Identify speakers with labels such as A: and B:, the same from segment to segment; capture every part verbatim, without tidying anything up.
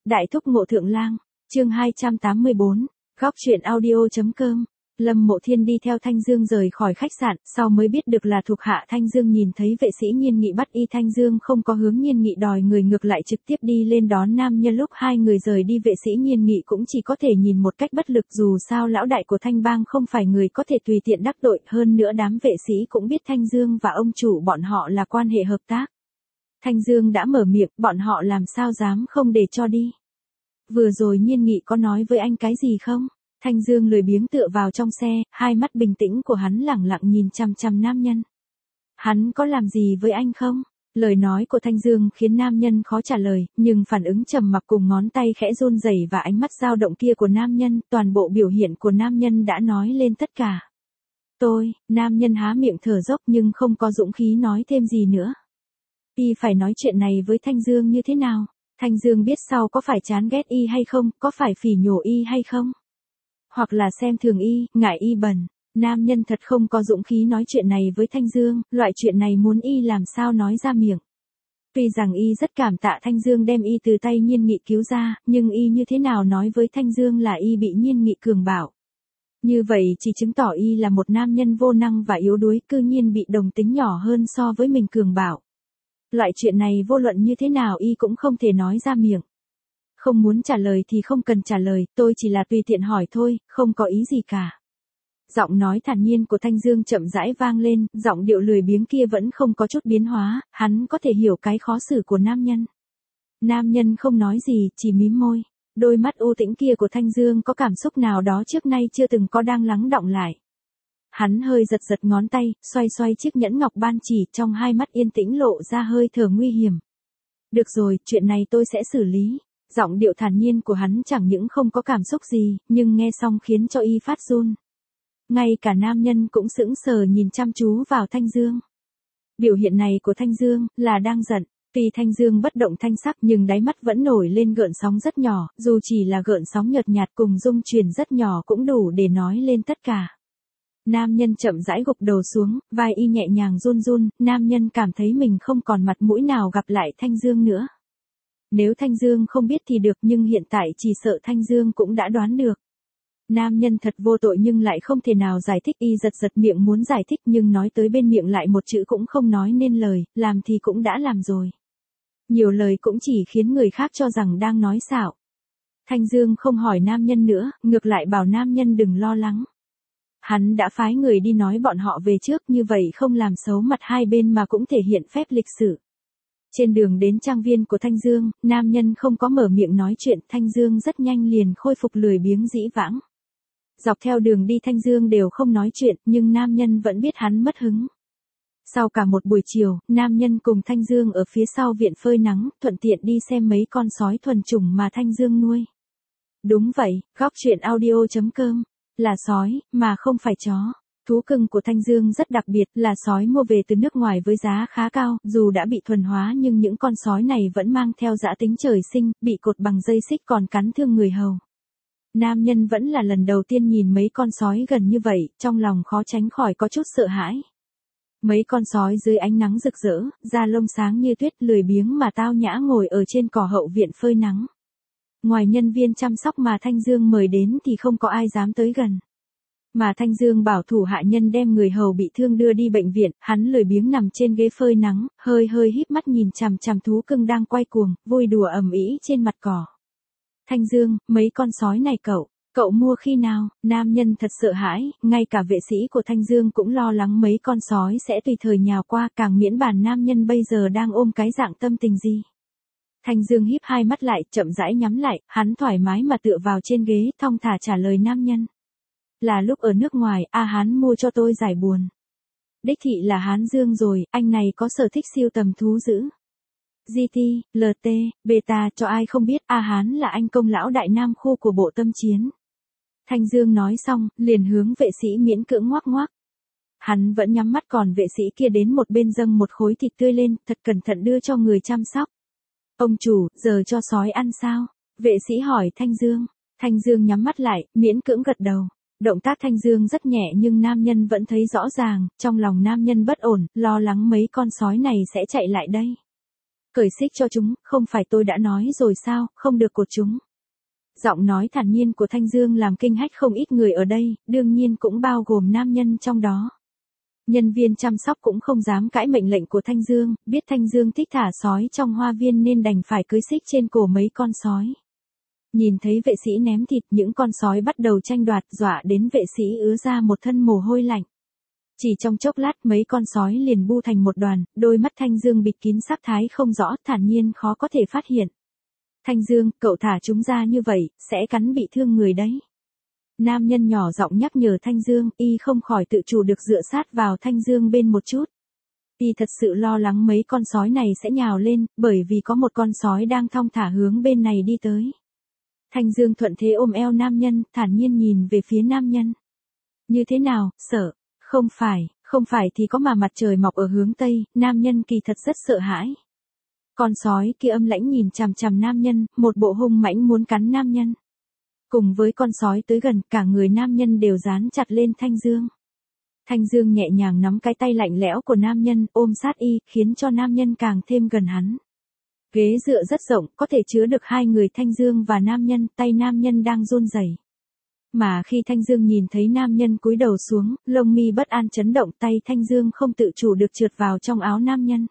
A: Đại thúc Ngộ Thượng Lang, chương hai trăm tám mươi bốn, góc truyện audio.com. Lâm Mộ Thiên đi theo Thanh Dương rời khỏi khách sạn, sau mới biết được là thuộc hạ Thanh Dương nhìn thấy vệ sĩ Nhiên Nghị bắt y Thanh Dương không có hướng Nhiên Nghị đòi người, ngược lại trực tiếp đi lên đón nam nhân. Lúc hai người rời đi, vệ sĩ Nhiên Nghị cũng chỉ có thể nhìn một cách bất lực, dù sao lão đại của Thanh Bang không phải người có thể tùy tiện đắc tội, hơn nữa đám vệ sĩ cũng biết Thanh Dương và ông chủ bọn họ là quan hệ hợp tác. Thanh Dương đã mở miệng, bọn họ làm sao dám không để cho đi. Vừa rồi Nhiên Nghị có nói với anh cái gì không? Thanh Dương lười biếng tựa vào trong xe, hai mắt bình tĩnh của hắn lẳng lặng nhìn chằm chằm nam nhân. Hắn có làm gì với anh không? Lời nói của Thanh Dương khiến nam nhân khó trả lời, nhưng phản ứng trầm mặc cùng ngón tay khẽ run rẩy và ánh mắt dao động kia của nam nhân, toàn bộ biểu hiện của nam nhân đã nói lên tất cả. Tôi, nam nhân há miệng thở dốc nhưng không có dũng khí nói thêm gì nữa. Y phải nói chuyện này với Thanh Dương như thế nào? Thanh Dương biết sau có phải chán ghét y hay không, có phải phỉ nhổ y hay không? Hoặc là xem thường y, ngại y bẩn. Nam nhân thật không có dũng khí nói chuyện này với Thanh Dương, loại chuyện này muốn y làm sao nói ra miệng. Tuy rằng y rất cảm tạ Thanh Dương đem y từ tay Nhiên Nghị cứu ra, nhưng y như thế nào nói với Thanh Dương là y bị Nhiên Nghị cường bạo. Như vậy chỉ chứng tỏ y là một nam nhân vô năng và yếu đuối, cư nhiên bị đồng tính nhỏ hơn so với mình cường bạo. Loại chuyện này vô luận như thế nào y cũng không thể nói ra miệng. Không muốn trả lời thì không cần trả lời, tôi chỉ là tùy tiện hỏi thôi, không có ý gì cả. Giọng nói thản nhiên của Thanh Dương chậm rãi vang lên, giọng điệu lười biếng kia vẫn không có chút biến hóa, hắn có thể hiểu cái khó xử của nam nhân. Nam nhân không nói gì, chỉ mím môi. Đôi mắt u tĩnh kia của Thanh Dương có cảm xúc nào đó trước nay chưa từng có đang lắng đọng lại. Hắn hơi giật giật ngón tay, xoay xoay chiếc nhẫn ngọc ban chỉ, trong hai mắt yên tĩnh lộ ra hơi thở nguy hiểm. Được rồi, chuyện này tôi sẽ xử lý. Giọng điệu thản nhiên của hắn chẳng những không có cảm xúc gì, nhưng nghe xong khiến cho y phát run. Ngay cả nam nhân cũng sững sờ nhìn chăm chú vào Thanh Dương. Biểu hiện này của Thanh Dương là đang giận. Tuy Thanh Dương bất động thanh sắc nhưng đáy mắt vẫn nổi lên gợn sóng rất nhỏ, dù chỉ là gợn sóng nhợt nhạt cùng rung chuyển rất nhỏ cũng đủ để nói lên tất cả. Nam nhân chậm rãi gục đầu xuống, vai y nhẹ nhàng run run, nam nhân cảm thấy mình không còn mặt mũi nào gặp lại Thanh Dương nữa. Nếu Thanh Dương không biết thì được, nhưng hiện tại chỉ sợ Thanh Dương cũng đã đoán được. Nam nhân thật vô tội nhưng lại không thể nào giải thích, y giật giật miệng muốn giải thích nhưng nói tới bên miệng lại một chữ cũng không nói nên lời, làm thì cũng đã làm rồi. Nhiều lời cũng chỉ khiến người khác cho rằng đang nói xạo. Thanh Dương không hỏi nam nhân nữa, ngược lại bảo nam nhân đừng lo lắng. Hắn đã phái người đi nói bọn họ về trước, như vậy không làm xấu mặt hai bên mà cũng thể hiện phép lịch sự. Trên đường đến trang viên của Thanh Dương, nam nhân không có mở miệng nói chuyện, Thanh Dương rất nhanh liền khôi phục lười biếng dĩ vãng. Dọc theo đường đi Thanh Dương đều không nói chuyện, nhưng nam nhân vẫn biết hắn mất hứng. Sau cả một buổi chiều, nam nhân cùng Thanh Dương ở phía sau viện phơi nắng, thuận tiện đi xem mấy con sói thuần chủng mà Thanh Dương nuôi. Đúng vậy, góc truyện audio.com, là sói, mà không phải chó. Thú cưng của Thanh Dương rất đặc biệt, là sói mua về từ nước ngoài với giá khá cao, dù đã bị thuần hóa nhưng những con sói này vẫn mang theo dã tính trời sinh, bị cột bằng dây xích còn cắn thương người hầu. Nam nhân vẫn là lần đầu tiên nhìn mấy con sói gần như vậy, trong lòng khó tránh khỏi có chút sợ hãi. Mấy con sói dưới ánh nắng rực rỡ, da lông sáng như tuyết, lười biếng mà tao nhã ngồi ở trên cỏ hậu viện phơi nắng. Ngoài nhân viên chăm sóc mà Thanh Dương mời đến thì không có ai dám tới gần. Mà Thanh Dương bảo thủ hạ nhân đem người hầu bị thương đưa đi bệnh viện, hắn lười biếng nằm trên ghế phơi nắng, hơi hơi híp mắt nhìn chằm chằm thú cưng đang quay cuồng, vui đùa ầm ĩ trên mặt cỏ. Thanh Dương, mấy con sói này cậu, cậu mua khi nào? Nam nhân thật sợ hãi, ngay cả vệ sĩ của Thanh Dương cũng lo lắng mấy con sói sẽ tùy thời nhào qua, càng miễn bàn nam nhân bây giờ đang ôm cái dạng tâm tình gì. Thanh Dương híp hai mắt lại, chậm rãi nhắm lại, hắn thoải mái mà tựa vào trên ghế, thong thả trả lời nam nhân. Là lúc ở nước ngoài, a hắn mua cho tôi giải buồn. Đích thị là Hán Dương rồi, anh này có sở thích siêu tầm thú dữ. giê tê, lờ tê, beta cho ai không biết, A Hán là anh công lão đại nam khu của bộ tâm chiến. Thanh Dương nói xong, liền hướng vệ sĩ miễn cưỡng ngoác ngoác. Hắn vẫn nhắm mắt còn vệ sĩ kia đến một bên dâng một khối thịt tươi lên, thật cẩn thận đưa cho người chăm sóc. Ông chủ, giờ cho sói ăn sao? Vệ sĩ hỏi Thanh Dương. Thanh Dương nhắm mắt lại, miễn cưỡng gật đầu. Động tác Thanh Dương rất nhẹ nhưng nam nhân vẫn thấy rõ ràng, trong lòng nam nhân bất ổn, lo lắng mấy con sói này sẽ chạy lại đây. Cởi xích cho chúng, không phải tôi đã nói rồi sao, không được cột chúng. Giọng nói thản nhiên của Thanh Dương làm kinh hách không ít người ở đây, đương nhiên cũng bao gồm nam nhân trong đó. Nhân viên chăm sóc cũng không dám cãi mệnh lệnh của Thanh Dương, biết Thanh Dương thích thả sói trong hoa viên nên đành phải cưới xích trên cổ mấy con sói. Nhìn thấy vệ sĩ ném thịt, những con sói bắt đầu tranh đoạt, dọa đến vệ sĩ ứa ra một thân mồ hôi lạnh. Chỉ trong chốc lát mấy con sói liền bu thành một đoàn, đôi mắt Thanh Dương bịt kín sắc thái không rõ, thản nhiên khó có thể phát hiện. Thanh Dương, cậu thả chúng ra như vậy, sẽ cắn bị thương người đấy. Nam nhân nhỏ giọng nhắc nhở Thanh Dương, y không khỏi tự chủ được dựa sát vào Thanh Dương bên một chút. Y thật sự lo lắng mấy con sói này sẽ nhào lên, bởi vì có một con sói đang thong thả hướng bên này đi tới. Thanh Dương thuận thế ôm eo nam nhân, thản nhiên nhìn về phía nam nhân. Như thế nào, sợ? Không phải, không phải thì có mà mặt trời mọc ở hướng Tây, nam nhân kỳ thật rất sợ hãi. Con sói kia âm lãnh nhìn chằm chằm nam nhân, một bộ hung mãnh muốn cắn nam nhân. Cùng với con sói tới gần, cả người nam nhân đều dán chặt lên Thanh Dương. Thanh Dương nhẹ nhàng nắm cái tay lạnh lẽo của nam nhân, ôm sát y, khiến cho nam nhân càng thêm gần hắn. Ghế dựa rất rộng, có thể chứa được hai người Thanh Dương và nam nhân, tay nam nhân đang run rẩy. Mà khi Thanh Dương nhìn thấy nam nhân cúi đầu xuống, lông mi bất an chấn động, tay Thanh Dương không tự chủ được trượt vào trong áo nam nhân.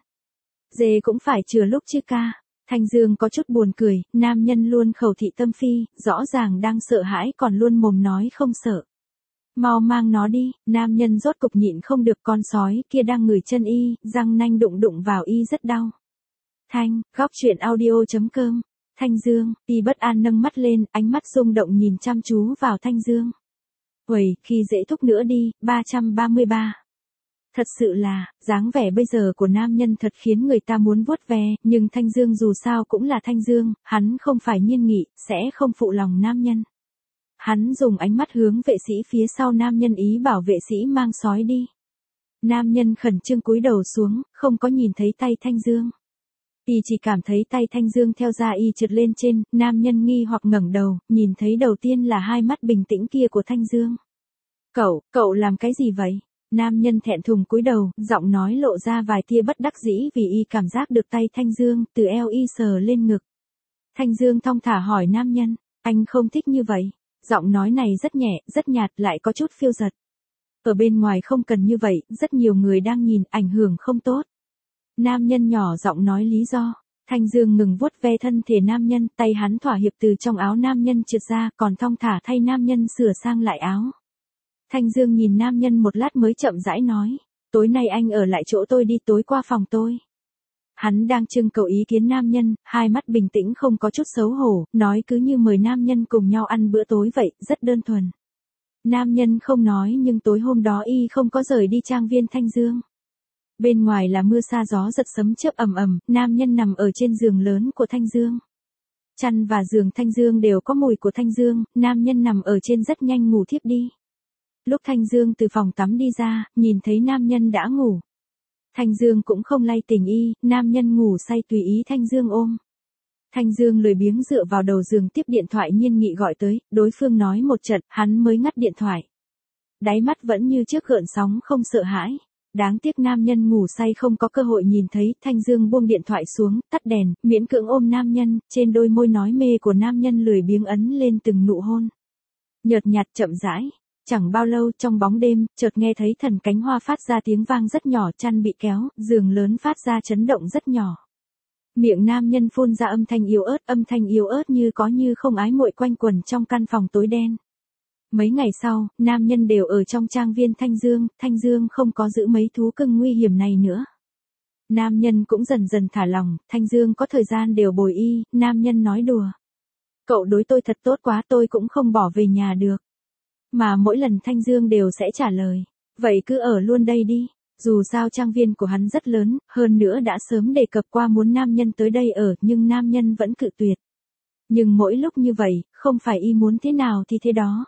A: Dê cũng phải chừa lúc chứ ca. Thanh Dương có chút buồn cười, nam nhân luôn khẩu thị tâm phi, rõ ràng đang sợ hãi còn luôn mồm nói không sợ. Mau mang nó đi, nam nhân rốt cục nhịn không được, con sói kia đang ngửi chân y, răng nanh đụng đụng vào y rất đau. Thanh, góc truyện audio chấm com. Thanh Dương, y bất an nâng mắt lên, ánh mắt rung động nhìn chăm chú vào Thanh Dương. Uầy, khi dễ thúc nữa đi, ba trăm ba mươi ba. Thật sự là, dáng vẻ bây giờ của nam nhân thật khiến người ta muốn vuốt ve, nhưng Thanh Dương dù sao cũng là Thanh Dương, hắn không phải Nhiên Nghị, sẽ không phụ lòng nam nhân. Hắn dùng ánh mắt hướng vệ sĩ phía sau nam nhân, ý bảo vệ sĩ mang sói đi. Nam nhân khẩn trương cúi đầu xuống, không có nhìn thấy tay Thanh Dương. Y chỉ cảm thấy tay Thanh Dương theo da y trượt lên trên, nam nhân nghi hoặc ngẩng đầu, nhìn thấy đầu tiên là hai mắt bình tĩnh kia của Thanh Dương. Cậu, cậu làm cái gì vậy? Nam nhân thẹn thùng cúi đầu, giọng nói lộ ra vài tia bất đắc dĩ vì y cảm giác được tay Thanh Dương từ eo y sờ lên ngực. Thanh Dương thong thả hỏi nam nhân, anh không thích như vậy. Giọng nói này rất nhẹ, rất nhạt, lại có chút phiêu dật. Ở bên ngoài không cần như vậy, rất nhiều người đang nhìn, ảnh hưởng không tốt. Nam nhân nhỏ giọng nói lý do. Thanh Dương ngừng vuốt ve thân thể nam nhân, tay hắn thỏa hiệp từ trong áo nam nhân trượt ra, còn thong thả thay nam nhân sửa sang lại áo. Thanh Dương nhìn nam nhân một lát mới chậm rãi nói, tối nay anh ở lại chỗ tôi đi, tối qua phòng tôi. Hắn đang trưng cầu ý kiến nam nhân, hai mắt bình tĩnh không có chút xấu hổ, nói cứ như mời nam nhân cùng nhau ăn bữa tối vậy, rất đơn thuần. Nam nhân không nói nhưng tối hôm đó y không có rời đi trang viên Thanh Dương. Bên ngoài là mưa sa gió giật sấm chớp ầm ầm, nam nhân nằm ở trên giường lớn của Thanh Dương. Chăn và giường Thanh Dương đều có mùi của Thanh Dương, nam nhân nằm ở trên rất nhanh ngủ thiếp đi. Lúc Thanh Dương từ phòng tắm đi ra, nhìn thấy nam nhân đã ngủ. Thanh Dương cũng không lay tỉnh y, nam nhân ngủ say tùy ý Thanh Dương ôm. Thanh Dương lười biếng dựa vào đầu giường tiếp điện thoại Nhiên Nghị gọi tới, đối phương nói một trận, hắn mới ngắt điện thoại. Đáy mắt vẫn như trước gợn sóng không sợ hãi. Đáng tiếc nam nhân ngủ say không có cơ hội nhìn thấy, Thanh Dương buông điện thoại xuống, tắt đèn, miễn cưỡng ôm nam nhân, trên đôi môi nói mê của nam nhân lười biếng ấn lên từng nụ hôn. Nhợt nhạt chậm rãi. Chẳng bao lâu trong bóng đêm, chợt nghe thấy thần cánh hoa phát ra tiếng vang rất nhỏ, chăn bị kéo, giường lớn phát ra chấn động rất nhỏ. Miệng nam nhân phun ra âm thanh yếu ớt, âm thanh yếu ớt như có như không ái muội quanh quẩn trong căn phòng tối đen. Mấy ngày sau, nam nhân đều ở trong trang viên Thanh Dương, Thanh Dương không có giữ mấy thú cưng nguy hiểm này nữa. Nam nhân cũng dần dần thả lòng, Thanh Dương có thời gian đều bồi y, nam nhân nói đùa. Cậu đối tôi thật tốt quá, tôi cũng không bỏ về nhà được. Mà mỗi lần Thanh Dương đều sẽ trả lời, vậy cứ ở luôn đây đi. Dù sao trang viên của hắn rất lớn, hơn nữa đã sớm đề cập qua muốn nam nhân tới đây ở, nhưng nam nhân vẫn cự tuyệt. Nhưng mỗi lúc như vậy, không phải y muốn thế nào thì thế đó.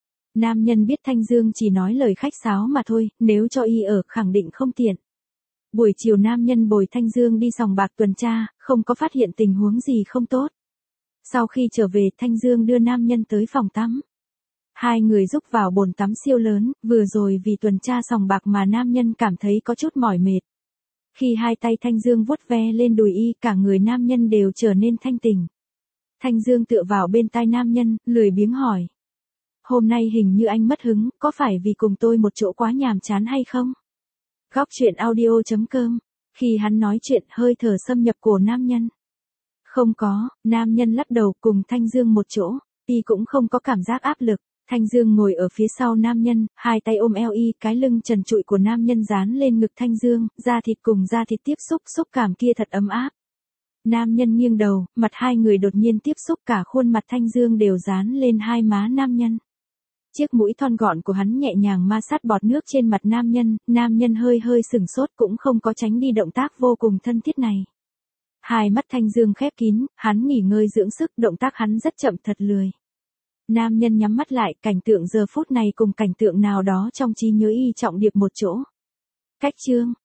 A: Nam nhân biết Thanh Dương chỉ nói lời khách sáo mà thôi, nếu cho y ở khẳng định không tiện. Buổi chiều nam nhân bồi Thanh Dương đi sòng bạc tuần tra, không có phát hiện tình huống gì không tốt. Sau khi trở về, Thanh Dương đưa nam nhân tới phòng tắm. Hai người rúc vào bồn tắm siêu lớn, vừa rồi vì tuần tra sòng bạc mà nam nhân cảm thấy có chút mỏi mệt. Khi hai tay Thanh Dương vuốt ve lên đùi y, cả người nam nhân đều trở nên thanh tỉnh. Thanh Dương tựa vào bên tai nam nhân, lười biếng hỏi. Hôm nay hình như anh mất hứng, có phải vì cùng tôi một chỗ quá nhàm chán hay không? Góc truyện audio chấm com. Khi hắn nói chuyện, hơi thở xâm nhập cổ nam nhân. Không có, nam nhân lắc đầu, cùng Thanh Dương một chỗ, y cũng không có cảm giác áp lực. Thanh Dương ngồi ở phía sau nam nhân, hai tay ôm eo y, cái lưng trần trụi của nam nhân dán lên ngực Thanh Dương, da thịt cùng da thịt tiếp xúc, xúc cảm kia thật ấm áp. Nam nhân nghiêng đầu, mặt hai người đột nhiên tiếp xúc, cả khuôn mặt Thanh Dương đều dán lên hai má nam nhân. Chiếc mũi thon gọn của hắn nhẹ nhàng ma sát bọt nước trên mặt nam nhân, nam nhân hơi hơi sửng sốt cũng không có tránh đi động tác vô cùng thân thiết này. Hai mắt Thanh Dương khép kín, hắn nghỉ ngơi dưỡng sức, động tác hắn rất chậm thật lười. Nam nhân nhắm mắt lại, cảnh tượng giờ phút này cùng cảnh tượng nào đó trong trí nhớ y trọng điệp một chỗ. Cách chương,